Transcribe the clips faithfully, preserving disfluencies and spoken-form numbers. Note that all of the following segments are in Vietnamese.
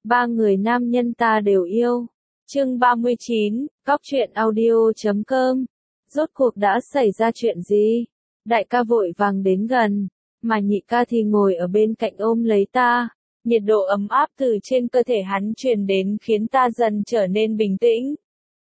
Ba người nam nhân ta đều yêu. Chương ba mươi chín, Cóc truyện audio chấm com. Rốt cuộc đã xảy ra chuyện gì? Đại ca vội vàng đến gần, mà nhị ca thì ngồi ở bên cạnh ôm lấy ta. Nhiệt độ ấm áp từ trên cơ thể hắn truyền đến khiến ta dần trở nên bình tĩnh.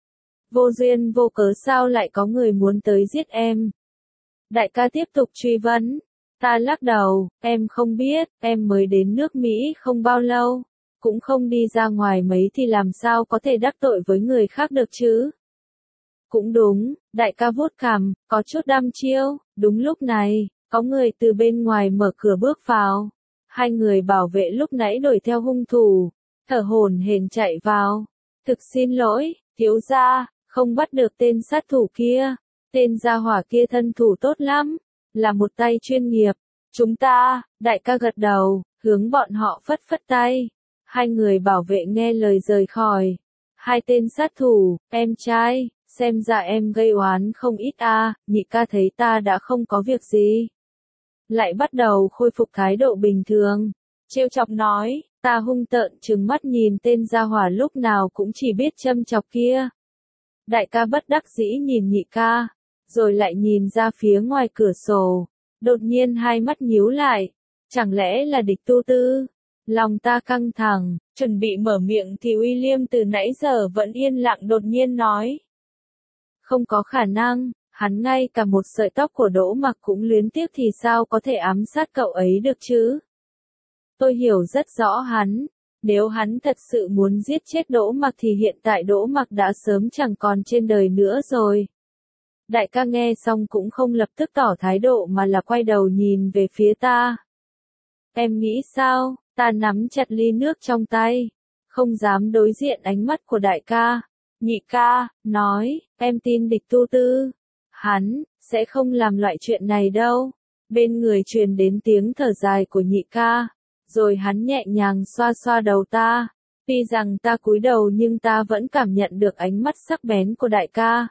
Vô duyên vô cớ sao lại có người muốn tới giết em? Đại ca tiếp tục truy vấn. Ta lắc đầu, em không biết, em mới đến nước Mỹ không bao lâu, cũng không đi ra ngoài mấy thì làm sao có thể đắc tội với người khác được chứ? Cũng đúng, đại ca vuốt cằm, có chút đăm chiêu. Đúng lúc này, có người từ bên ngoài mở cửa bước vào. Hai người bảo vệ lúc nãy đuổi theo hung thủ, thở hổn hển chạy vào. Thực xin lỗi, thiếu gia, không bắt được tên sát thủ kia. Tên gia hỏa kia thân thủ tốt lắm, là một tay chuyên nghiệp. Chúng ta, đại ca gật đầu, hướng bọn họ phất phất tay. Hai người bảo vệ nghe lời rời khỏi. Hai tên sát thủ, em trai, xem ra em gây oán không ít a. Nhị ca thấy ta đã không có việc gì, lại bắt đầu khôi phục thái độ bình thường. Trêu chọc nói, ta hung tợn trừng mắt nhìn tên gia hỏa lúc nào cũng chỉ biết châm chọc kia. Đại ca bất đắc dĩ nhìn nhị ca, rồi lại nhìn ra phía ngoài cửa sổ. Đột nhiên hai mắt nhíu lại, chẳng lẽ là địch tu tư? Lòng ta căng thẳng, chuẩn bị mở miệng thì William từ nãy giờ vẫn yên lặng đột nhiên nói. Không có khả năng, hắn ngay cả một sợi tóc của Đỗ Mặc cũng luyến tiếc thì sao có thể ám sát cậu ấy được chứ? Tôi hiểu rất rõ hắn, nếu hắn thật sự muốn giết chết Đỗ Mặc thì hiện tại Đỗ Mặc đã sớm chẳng còn trên đời nữa rồi. Đại ca nghe xong cũng không lập tức tỏ thái độ mà là quay đầu nhìn về phía ta. Em nghĩ sao? Ta nắm chặt ly nước trong tay, không dám đối diện ánh mắt của đại ca. Nhị ca, nói, em tin địch tu tư. Hắn, sẽ không làm loại chuyện này đâu. Bên người truyền đến tiếng thở dài của nhị ca, rồi hắn nhẹ nhàng xoa xoa đầu ta. Tuy rằng ta cúi đầu nhưng ta vẫn cảm nhận được ánh mắt sắc bén của đại ca.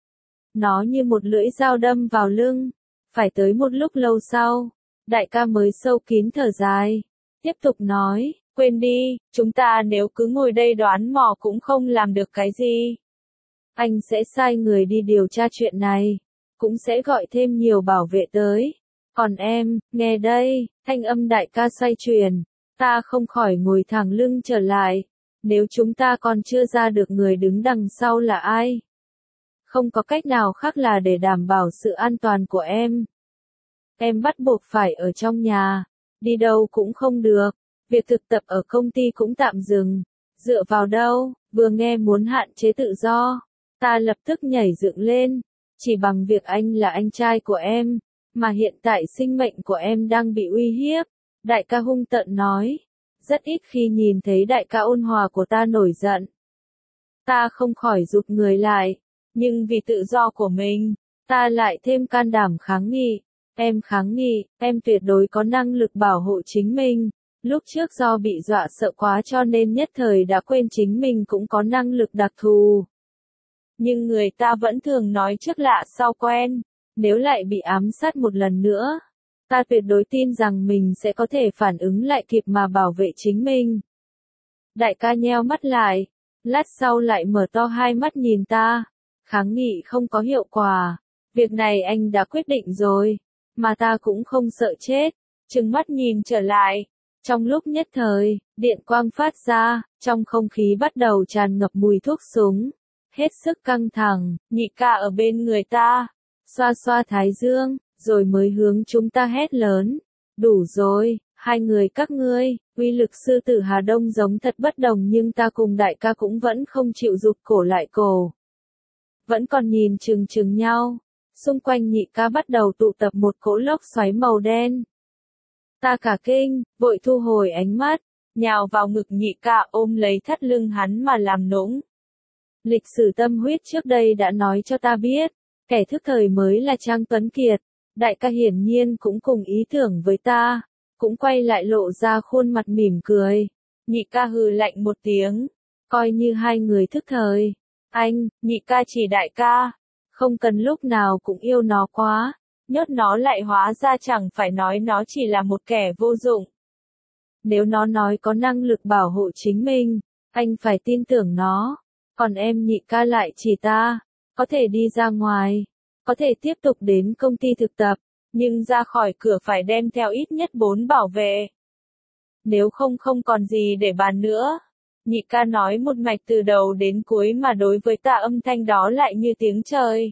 Nó như một lưỡi dao đâm vào lưng. Phải tới một lúc lâu sau, đại ca mới sâu kín thở dài. Tiếp tục nói, quên đi, chúng ta nếu cứ ngồi đây đoán mò cũng không làm được cái gì. Anh sẽ sai người đi điều tra chuyện này, cũng sẽ gọi thêm nhiều bảo vệ tới. Còn em, nghe đây, thanh âm đại ca xoay chuyển, ta không khỏi ngồi thẳng lưng trở lại. Nếu chúng ta còn chưa ra được người đứng đằng sau là ai? Không có cách nào khác là để đảm bảo sự an toàn của em. Em bắt buộc phải ở trong nhà, đi đâu cũng không được, việc thực tập ở công ty cũng tạm dừng. Dựa vào đâu? Vừa nghe muốn hạn chế tự do, ta lập tức nhảy dựng lên. Chỉ bằng việc anh là anh trai của em, mà hiện tại sinh mệnh của em đang bị uy hiếp. Đại ca hung tợn nói. Rất ít khi nhìn thấy đại ca ôn hòa của ta nổi giận. Ta không khỏi rụt người lại, nhưng vì tự do của mình, ta lại thêm can đảm kháng nghị. Em kháng nghị, em tuyệt đối có năng lực bảo hộ chính mình. Lúc trước do bị dọa sợ quá cho nên nhất thời đã quên chính mình cũng có năng lực đặc thù. Nhưng người ta vẫn thường nói trước lạ sau quen. Nếu lại bị ám sát một lần nữa, ta tuyệt đối tin rằng mình sẽ có thể phản ứng lại kịp mà bảo vệ chính mình. Đại ca nheo mắt lại, lát sau lại mở to hai mắt nhìn ta. Kháng nghị không có hiệu quả. Việc này anh đã quyết định rồi, mà ta cũng không sợ chết. Trừng mắt nhìn trở lại. Trong lúc nhất thời, điện quang phát ra, trong không khí bắt đầu tràn ngập mùi thuốc súng. Hết sức căng thẳng, nhị ca ở bên người ta, xoa xoa thái dương, rồi mới hướng chúng ta hét lớn. Đủ rồi, hai người các ngươi, uy lực sư tử Hà Đông giống thật bất đồng nhưng ta cùng đại ca cũng vẫn không chịu rụt cổ lại cổ. Vẫn còn nhìn chừng chừng nhau, xung quanh nhị ca bắt đầu tụ tập một cỗ lốc xoáy màu đen. Ta cả kinh, vội thu hồi ánh mắt, nhào vào ngực nhị ca ôm lấy thắt lưng hắn mà làm nũng. Lịch sử tâm huyết trước đây đã nói cho ta biết, kẻ thức thời mới là Trang Tuấn Kiệt. Đại ca hiển nhiên cũng cùng ý tưởng với ta, cũng quay lại lộ ra khuôn mặt mỉm cười. Nhị ca hừ lạnh một tiếng, coi như hai người thức thời. Anh, nhị ca chỉ đại ca, không cần lúc nào cũng yêu nó quá, nhốt nó lại hóa ra chẳng phải nói nó chỉ là một kẻ vô dụng. Nếu nó nói có năng lực bảo hộ chính mình, anh phải tin tưởng nó. Còn em nhị ca lại chỉ ta, có thể đi ra ngoài, có thể tiếp tục đến công ty thực tập, nhưng ra khỏi cửa phải đem theo ít nhất bốn bảo vệ. Nếu không không còn gì để bàn nữa. Nhị ca nói một mạch từ đầu đến cuối mà đối với ta âm thanh đó lại như tiếng trời.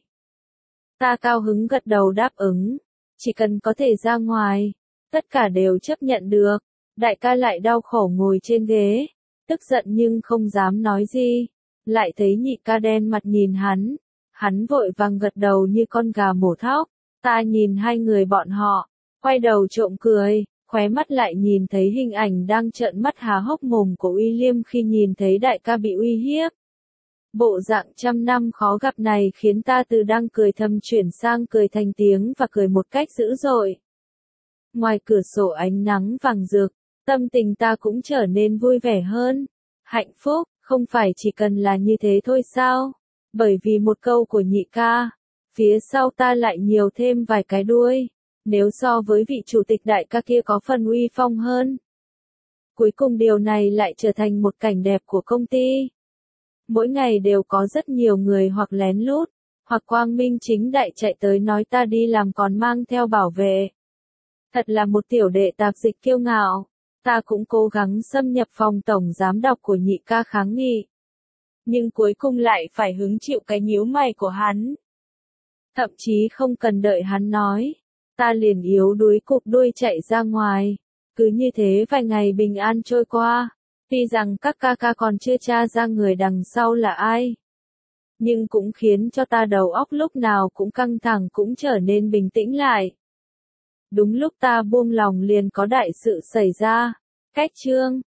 Ta cao hứng gật đầu đáp ứng. Chỉ cần có thể ra ngoài, tất cả đều chấp nhận được. Đại ca lại đau khổ ngồi trên ghế, tức giận nhưng không dám nói gì. Lại thấy nhị ca đen mặt nhìn hắn. Hắn vội vàng gật đầu như con gà mổ thóc. Ta nhìn hai người bọn họ, quay đầu trộm cười, khóe mắt lại nhìn thấy hình ảnh đang trợn mắt há hốc mồm của William khi nhìn thấy đại ca bị uy hiếp. Bộ dạng trăm năm khó gặp này khiến ta từ đang cười thầm chuyển sang cười thành tiếng và cười một cách dữ dội. Ngoài cửa sổ ánh nắng vàng rực, tâm tình ta cũng trở nên vui vẻ hơn. Hạnh phúc, không phải chỉ cần là như thế thôi sao? Bởi vì một câu của nhị ca, phía sau ta lại nhiều thêm vài cái đuôi. Nếu so với vị chủ tịch đại ca kia có phần uy phong hơn. Cuối cùng điều này lại trở thành một cảnh đẹp của công ty. Mỗi ngày đều có rất nhiều người hoặc lén lút, hoặc quang minh chính đại chạy tới nói ta đi làm còn mang theo bảo vệ. Thật là một tiểu đệ tạp dịch kiêu ngạo. Ta cũng cố gắng xâm nhập phòng tổng giám đốc của nhị ca kháng nghị. Nhưng cuối cùng lại phải hứng chịu cái nhíu mày của hắn. Thậm chí không cần đợi hắn nói. Ta liền yếu đuối cụp đuôi chạy ra ngoài. Cứ như thế vài ngày bình an trôi qua. Tuy rằng các ca ca còn chưa tra ra người đằng sau là ai. Nhưng cũng khiến cho ta đầu óc lúc nào cũng căng thẳng cũng trở nên bình tĩnh lại. Đúng lúc ta buông lòng liền có đại sự xảy ra. Cách chương